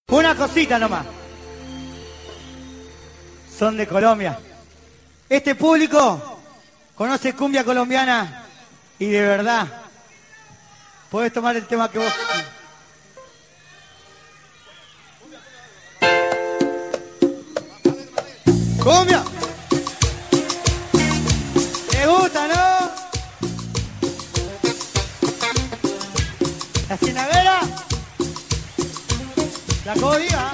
Una cosita nomás. Son de Colombia. Este público conoce cumbia colombiana y de verdad podés tomar el tema que vos... ¡Cumbia! ¿Te gusta, no? La Ciénaga, la codía.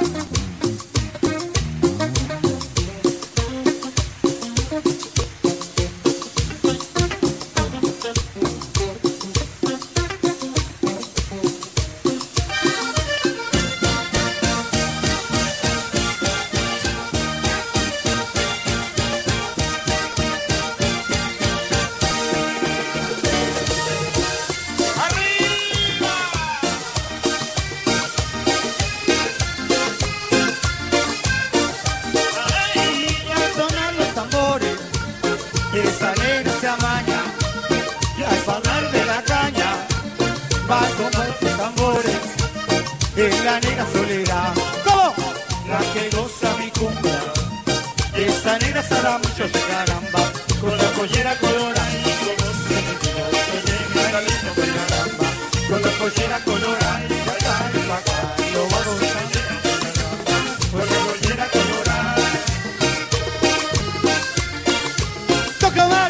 Esa negra se amaña y al parar de la caña va a tomar sus tambores. Es la negra soledad, ¿cómo? La que goza mi cumbia. Esa negra sabe mucho de caramba, con la pollera colorada y como se me dio, llega el lindo de caramba, con la pollera colorada y acá y acá, lo va a gozar con la pollera colorada. ¡Toca mal!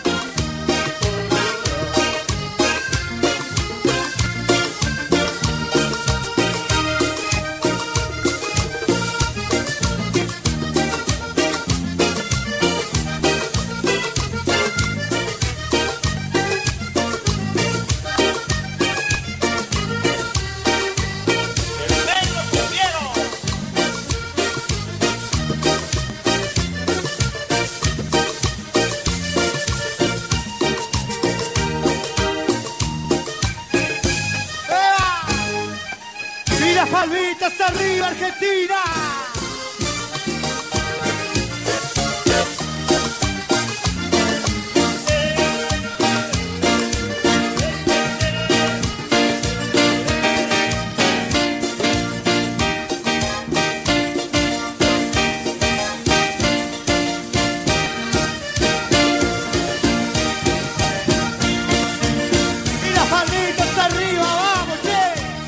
¡Las palmitas arriba, Argentina! ¡Y las palmitas arriba, vamos, che!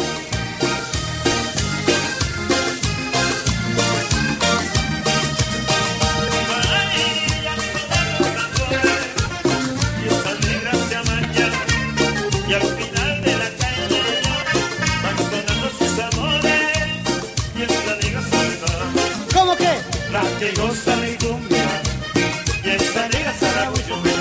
Y al final de la calle van sonando sus amores y esta negra soledad. ¿Cómo que? La que goza mi cumbia y esta negra sarabullo.